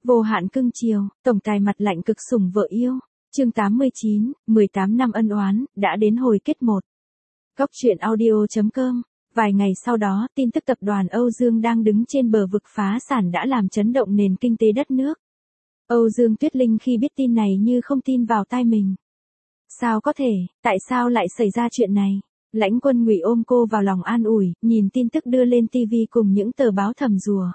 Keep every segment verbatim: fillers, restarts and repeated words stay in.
Vô hạn cưng chiều, tổng tài mặt lạnh cực sủng vợ yêu. Chương tám mươi chín, mười tám năm ân oán, đã đến hồi kết một. Góc truyện audio chấm com. Vài ngày sau đó, tin tức tập đoàn Âu Dương đang đứng trên bờ vực phá sản đã làm chấn động nền kinh tế đất nước. Âu Dương Tuyết Linh khi biết tin này như không tin vào tai mình. Sao có thể, tại sao lại xảy ra chuyện này? Lãnh Quân Ngụy ôm cô vào lòng an ủi, nhìn tin tức đưa lên ti vi cùng những tờ báo thầm rùa.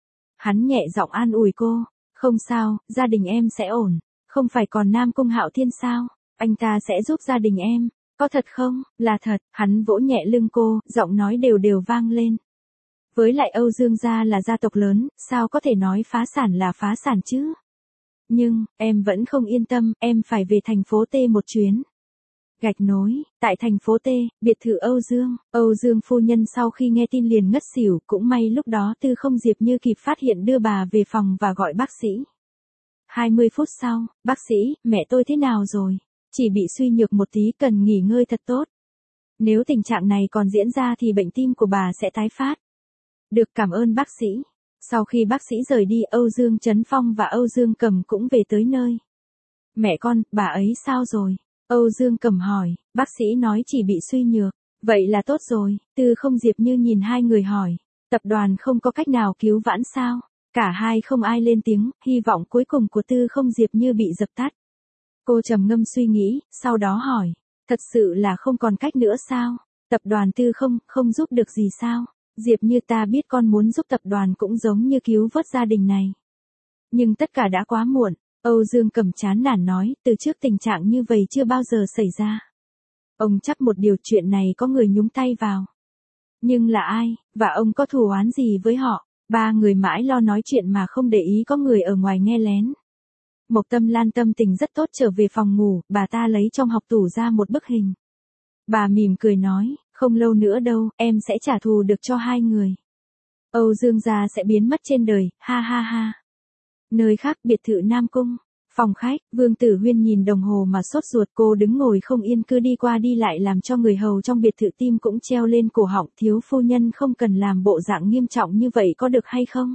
Hắn nhẹ giọng an ủi cô, không sao, gia đình em sẽ ổn, không phải còn Nam Cung Hạo Thiên sao, anh ta sẽ giúp gia đình em, có thật không? Là thật, hắn vỗ nhẹ lưng cô, giọng nói đều đều vang lên. Với lại Âu Dương gia là gia tộc lớn, sao có thể nói phá sản là phá sản chứ? Nhưng, em vẫn không yên tâm, em phải về thành phố T một chuyến. Gạch nối, tại thành phố T, biệt thự Âu Dương, Âu Dương phu nhân sau khi nghe tin liền ngất xỉu, cũng may lúc đó Tư Không Diệp Như kịp phát hiện đưa bà về phòng và gọi bác sĩ. hai mươi phút sau, bác sĩ, mẹ tôi thế nào rồi? Chỉ bị suy nhược một tí, cần nghỉ ngơi thật tốt. Nếu tình trạng này còn diễn ra thì bệnh tim của bà sẽ tái phát. Được, cảm ơn bác sĩ. Sau khi bác sĩ rời đi, Âu Dương Trấn Phong và Âu Dương Cầm cũng về tới nơi. Mẹ con, bà ấy sao rồi? Âu Dương Cầm hỏi, bác sĩ nói chỉ bị suy nhược. Vậy là tốt rồi, Tư Không Diệp Như nhìn hai người hỏi, tập đoàn không có cách nào cứu vãn sao? Cả hai không ai lên tiếng, hy vọng cuối cùng của Tư Không Diệp Như bị dập tắt. Cô trầm ngâm suy nghĩ, sau đó hỏi, thật sự là không còn cách nữa sao? Tập đoàn Tư Không, không giúp được gì sao? Diệp Như, ta biết con muốn giúp tập đoàn cũng giống như cứu vớt gia đình này. Nhưng tất cả đã quá muộn. Âu Dương Cầm chán nản nói, từ trước tình trạng như vậy chưa bao giờ xảy ra. Ông chắc một điều chuyện này có người nhúng tay vào. Nhưng là ai, và ông có thù oán gì với họ? Ba người mãi lo nói chuyện mà không để ý có người ở ngoài nghe lén. Mộc Tâm Lan tâm tình rất tốt trở về phòng ngủ, bà ta lấy trong học tủ ra một bức hình. Bà mỉm cười nói, không lâu nữa đâu, em sẽ trả thù được cho hai người. Âu Dương gia sẽ biến mất trên đời, ha ha ha. Nơi khác, biệt thự Nam Cung, phòng khách, Vương Tử Huyên nhìn đồng hồ mà sốt ruột, cô đứng ngồi không yên cứ đi qua đi lại làm cho người hầu trong biệt thự tim cũng treo lên cổ họng. Thiếu phu nhân không cần làm bộ dạng nghiêm trọng như vậy có được hay không?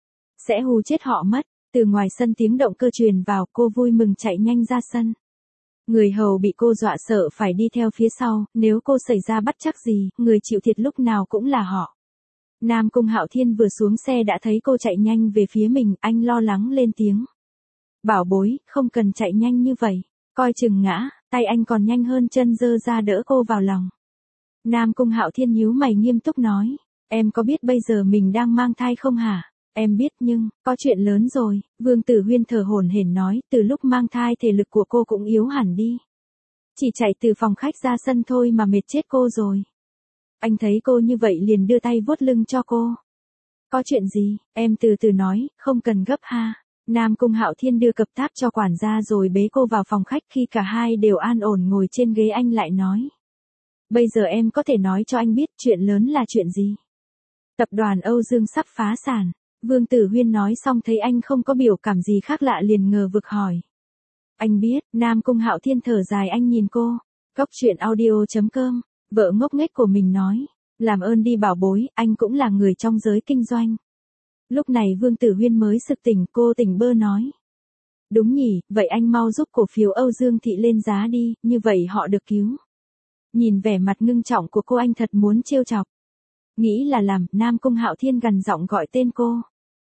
Sẽ hù chết họ mất. Từ ngoài sân tiếng động cơ truyền vào, cô vui mừng chạy nhanh ra sân. Người hầu bị cô dọa sợ phải đi theo phía sau, nếu cô xảy ra bất trắc gì, người chịu thiệt lúc nào cũng là họ. Nam Cung Hạo Thiên vừa xuống xe đã thấy cô chạy nhanh về phía mình, anh lo lắng lên tiếng. Bảo bối, không cần chạy nhanh như vậy, coi chừng ngã, tay anh còn nhanh hơn chân giơ ra đỡ cô vào lòng. Nam Cung Hạo Thiên nhíu mày nghiêm túc nói, em có biết bây giờ mình đang mang thai không hả? Em biết nhưng, có chuyện lớn rồi, Vương Tử Huyên thở hổn hển nói, từ lúc mang thai thể lực của cô cũng yếu hẳn đi. Chỉ chạy từ phòng khách ra sân thôi mà mệt chết cô rồi. Anh thấy cô như vậy liền đưa tay vuốt lưng cho cô. Có chuyện gì, em từ từ nói, không cần gấp ha. Nam Cung Hạo Thiên đưa cặp táp cho quản gia rồi bế cô vào phòng khách. Khi cả hai đều an ổn ngồi trên ghế anh lại nói. Bây giờ em có thể nói cho anh biết chuyện lớn là chuyện gì. Tập đoàn Âu Dương sắp phá sản. Vương Tử Huyên nói xong thấy anh không có biểu cảm gì khác lạ liền ngờ vực hỏi. Anh biết, Nam Cung Hạo Thiên thở dài anh nhìn cô. Góc truyện audio chấm com, vợ ngốc nghếch của mình nói. Làm ơn đi bảo bối, anh cũng là người trong giới kinh doanh. Lúc này Vương Tử Huyên mới sực tỉnh, cô tỉnh bơ nói. Đúng nhỉ, vậy anh mau giúp cổ phiếu Âu Dương Thị lên giá đi, như vậy họ được cứu. Nhìn vẻ mặt ngưng trọng của cô anh thật muốn trêu chọc. Nghĩ là làm, Nam Cung Hạo Thiên gằn giọng gọi tên cô.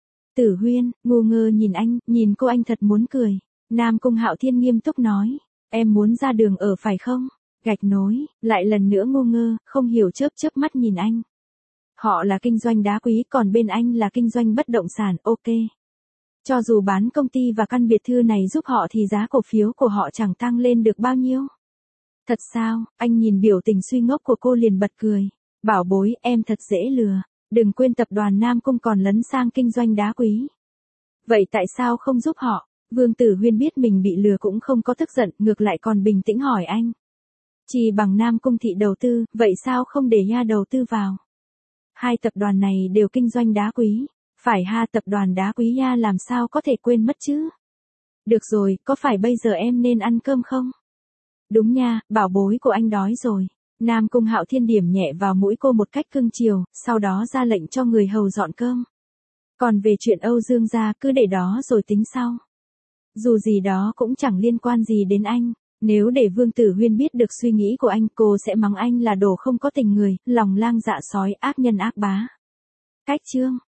Tử Huyên, ngu ngơ nhìn anh, nhìn cô anh thật muốn cười. Nam Cung Hạo Thiên nghiêm túc nói, em muốn ra đường ở phải không? Gạch nối, lại lần nữa ngu ngơ, không hiểu chớp chớp mắt nhìn anh. Họ là kinh doanh đá quý, còn bên anh là kinh doanh bất động sản, ok. Cho dù bán công ty và căn biệt thự này giúp họ thì giá cổ phiếu của họ chẳng tăng lên được bao nhiêu. Thật sao? Anh nhìn biểu tình suy ngốc của cô liền bật cười. Bảo bối, em thật dễ lừa. Đừng quên tập đoàn Nam Cung còn lấn sang kinh doanh đá quý. Vậy tại sao không giúp họ? Vương Tử Huyên biết mình bị lừa cũng không có tức giận, ngược lại còn bình tĩnh hỏi anh. Chỉ bằng Nam Cung Thị đầu tư, vậy sao không để nha đầu tư vào? Hai tập đoàn này đều kinh doanh đá quý. Phải ha, tập đoàn đá quý nha, làm sao có thể quên mất chứ? Được rồi, có phải bây giờ em nên ăn cơm không? Đúng nha, bảo bối của anh đói rồi. Nam Cung Hạo Thiên điểm nhẹ vào mũi cô một cách cưng chiều, sau đó ra lệnh cho người hầu dọn cơm. Còn về chuyện Âu Dương gia cứ để đó rồi tính sau. Dù gì đó cũng chẳng liên quan gì đến anh. Nếu để Vương Tử Huyên biết được suy nghĩ của anh, cô sẽ mắng anh là đồ không có tình người, lòng lang dạ sói, ác nhân ác bá. Cách chương